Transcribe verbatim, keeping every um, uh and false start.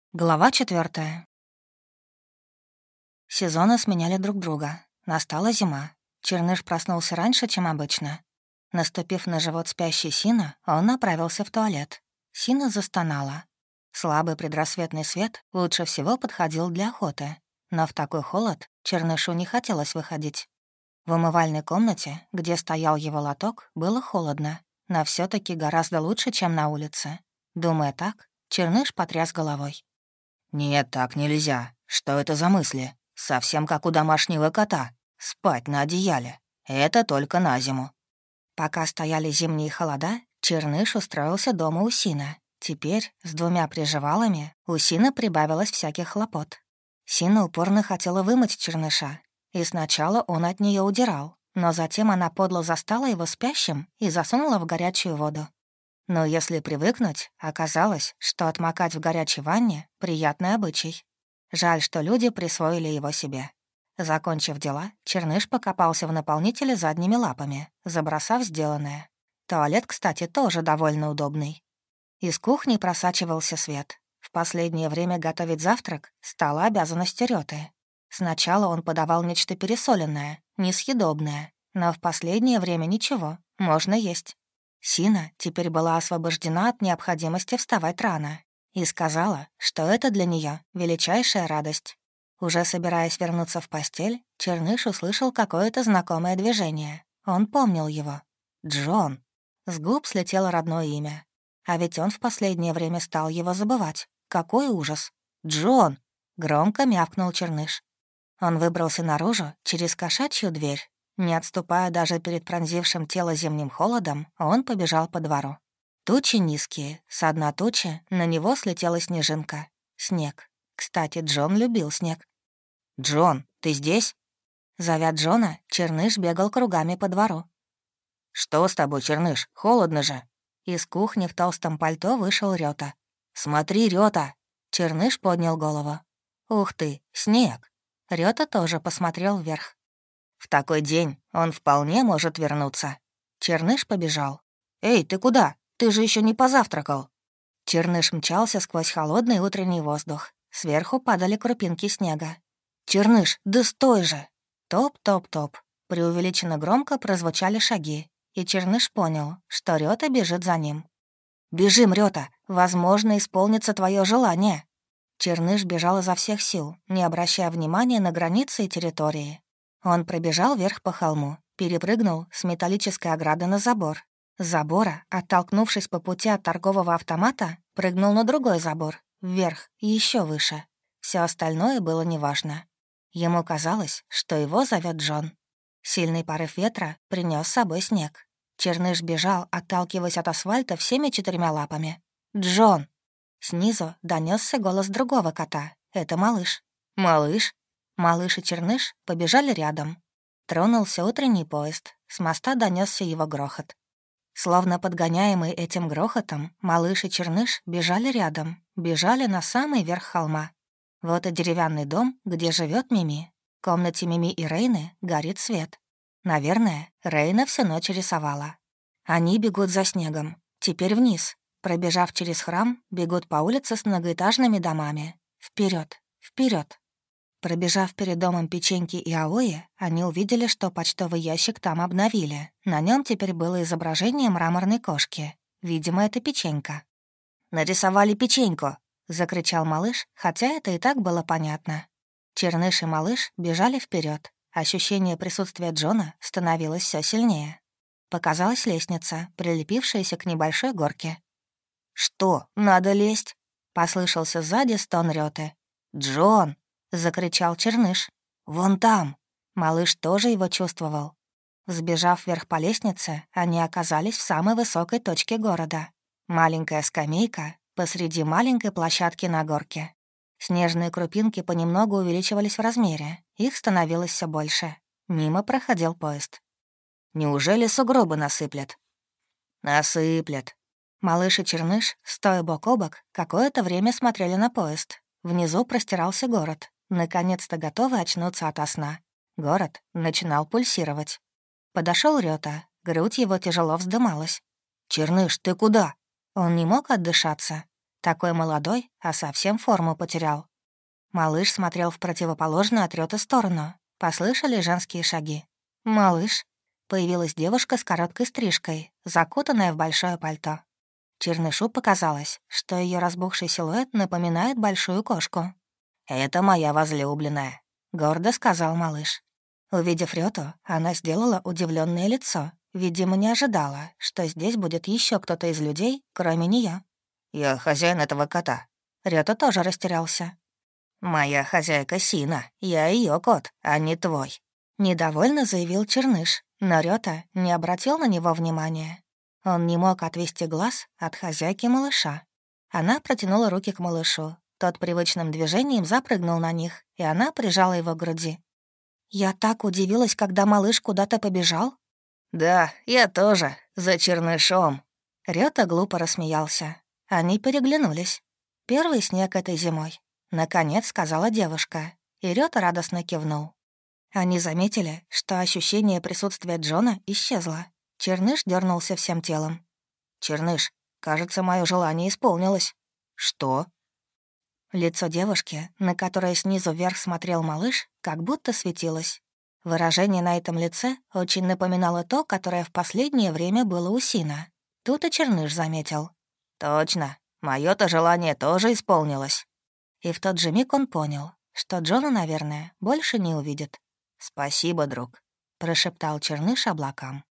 Глава четвертая. Сезоны сменяли друг друга. Настала зима. Черныш проснулся раньше, чем обычно. Наступив на живот спящей Сина, он направился в туалет. Сина застонала. Слабый предрассветный свет лучше всего подходил для охоты. Но в такой холод Чернышу не хотелось выходить. В умывальной комнате, где стоял его лоток, было холодно, но все таки гораздо лучше, чем на улице. Думая так, Черныш потряс головой. «Нет, так нельзя. Что это за мысли? Совсем как у домашнего кота. Спать на одеяле. Это только на зиму». Пока стояли зимние холода, Черныш устроился дома у Сина. Теперь, с двумя приживалами, у Сина прибавилось всяких хлопот. Сина упорно хотела вымыть Черныша, и сначала он от нее удирал, но затем она подло застала его спящим и засунула в горячую воду. Но если привыкнуть, оказалось, что отмокать в горячей ванне — приятный обычай. Жаль, что люди присвоили его себе. Закончив дела, Черныш покопался в наполнителе задними лапами, забросав сделанное. Туалет, кстати, тоже довольно удобный. Из кухни просачивался свет. В последнее время готовить завтрак стало обязанностью Рёты. Сначала он подавал нечто пересоленное, несъедобное, но в последнее время ничего, можно есть. Сина теперь была освобождена от необходимости вставать рано и сказала, что это для нее величайшая радость. Уже собираясь вернуться в постель, Черныш услышал какое-то знакомое движение. Он помнил его. Джон. С губ слетело родное имя. А ведь он в последнее время стал его забывать. Какой ужас. «Джон!» — громко мявкнул Черныш. Он выбрался наружу через кошачью дверь. Не отступая даже перед пронзившим тело зимним холодом, он побежал по двору. Тучи низкие, с дна тучи на него слетела снежинка. Снег. Кстати, Джон любил снег. «Джон, ты здесь?» Зовя Джона, Черныш бегал кругами по двору. «Что с тобой, Черныш? Холодно же!» Из кухни в толстом пальто вышел Рёта. «Смотри, Рёта!» Черныш поднял голову. «Ух ты, снег!» Рёта тоже посмотрел вверх. «В такой день он вполне может вернуться». Черныш побежал. «Эй, ты куда? Ты же еще не позавтракал». Черныш мчался сквозь холодный утренний воздух. Сверху падали крупинки снега. «Черныш, да стой же!» Топ-топ-топ. Преувеличенно громко прозвучали шаги, и Черныш понял, что Рёта бежит за ним. «Бежим, Рёта! Возможно, исполнится твое желание!» Черныш бежал изо всех сил, не обращая внимания на границы и территории. Он пробежал вверх по холму, перепрыгнул с металлической ограды на забор. С забора, оттолкнувшись по пути от торгового автомата, прыгнул на другой забор, вверх и еще выше. Все остальное было неважно. Ему казалось, что его зовет Джон. Сильный порыв ветра принес с собой снег. Черныш бежал, отталкиваясь от асфальта всеми четырьмя лапами. «Джон!» Снизу донесся голос другого кота. Это малыш. «Малыш?» Малыш и Черныш побежали рядом. Тронулся утренний поезд. С моста донесся его грохот. Словно подгоняемый этим грохотом, малыш и Черныш бежали рядом, бежали на самый верх холма. Вот и деревянный дом, где живет Мими. В комнате Мими и Рейны горит свет. Наверное, Рейна всю ночь рисовала. Они бегут за снегом. Теперь вниз. Пробежав через храм, бегут по улице с многоэтажными домами. Вперед, вперед. Пробежав перед домом печеньки и Аои, они увидели, что почтовый ящик там обновили. На нем теперь было изображение мраморной кошки. Видимо, это печенька. «Нарисовали печеньку!» — закричал малыш, хотя это и так было понятно. Черныш и малыш бежали вперед. Ощущение присутствия Джона становилось все сильнее. Показалась лестница, прилепившаяся к небольшой горке. «Что, надо лезть?» — послышался сзади стон Рёты. «Джон!» — закричал Черныш. «Вон там!» Малыш тоже его чувствовал. Взбежав вверх по лестнице, они оказались в самой высокой точке города. Маленькая скамейка посреди маленькой площадки на горке. Снежные крупинки понемногу увеличивались в размере, их становилось все больше. Мимо проходил поезд. «Неужели сугробы насыплят?» «Насыплят». Малыш и Черныш, стоя бок о бок, какое-то время смотрели на поезд. Внизу простирался город, наконец-то готовый очнуться ото сна. Город начинал пульсировать. Подошел Рёта, грудь его тяжело вздымалась. «Черныш, ты куда?» Он не мог отдышаться. Такой молодой, а совсем форму потерял. Малыш смотрел в противоположную от Рёты сторону. Послышали женские шаги. «Малыш». Появилась девушка с короткой стрижкой, закутанная в большое пальто. Чернышу показалось, что ее разбухший силуэт напоминает большую кошку. «Это моя возлюбленная», — гордо сказал малыш. Увидев Рёту, она сделала удивленное лицо. Видимо, не ожидала, что здесь будет еще кто-то из людей, кроме нее. «Я хозяин этого кота». Рёта тоже растерялся. «Моя хозяйка Сина, я ее кот, а не твой», — недовольно заявил Черныш, но Рёта не обратил на него внимания. Он не мог отвести глаз от хозяйки малыша. Она протянула руки к малышу. Тот привычным движением запрыгнул на них, и она прижала его к груди. «Я так удивилась, когда малыш куда-то побежал». «Да, я тоже, за Чернышом». Рёта глупо рассмеялся. Они переглянулись. Первый снег этой зимой. Наконец сказала девушка, и Рёта радостно кивнул. Они заметили, что ощущение присутствия Джона исчезло. Черныш дернулся всем телом. «Черныш, кажется, мое желание исполнилось». «Что?» Лицо девушки, на которое снизу вверх смотрел малыш, как будто светилось. Выражение на этом лице очень напоминало то, которое в последнее время было у Сина. Тут и Черныш заметил. «Точно, мое-то желание тоже исполнилось». И в тот же миг он понял, что Джона, наверное, больше не увидит. «Спасибо, друг», — прошептал Черныш облакам.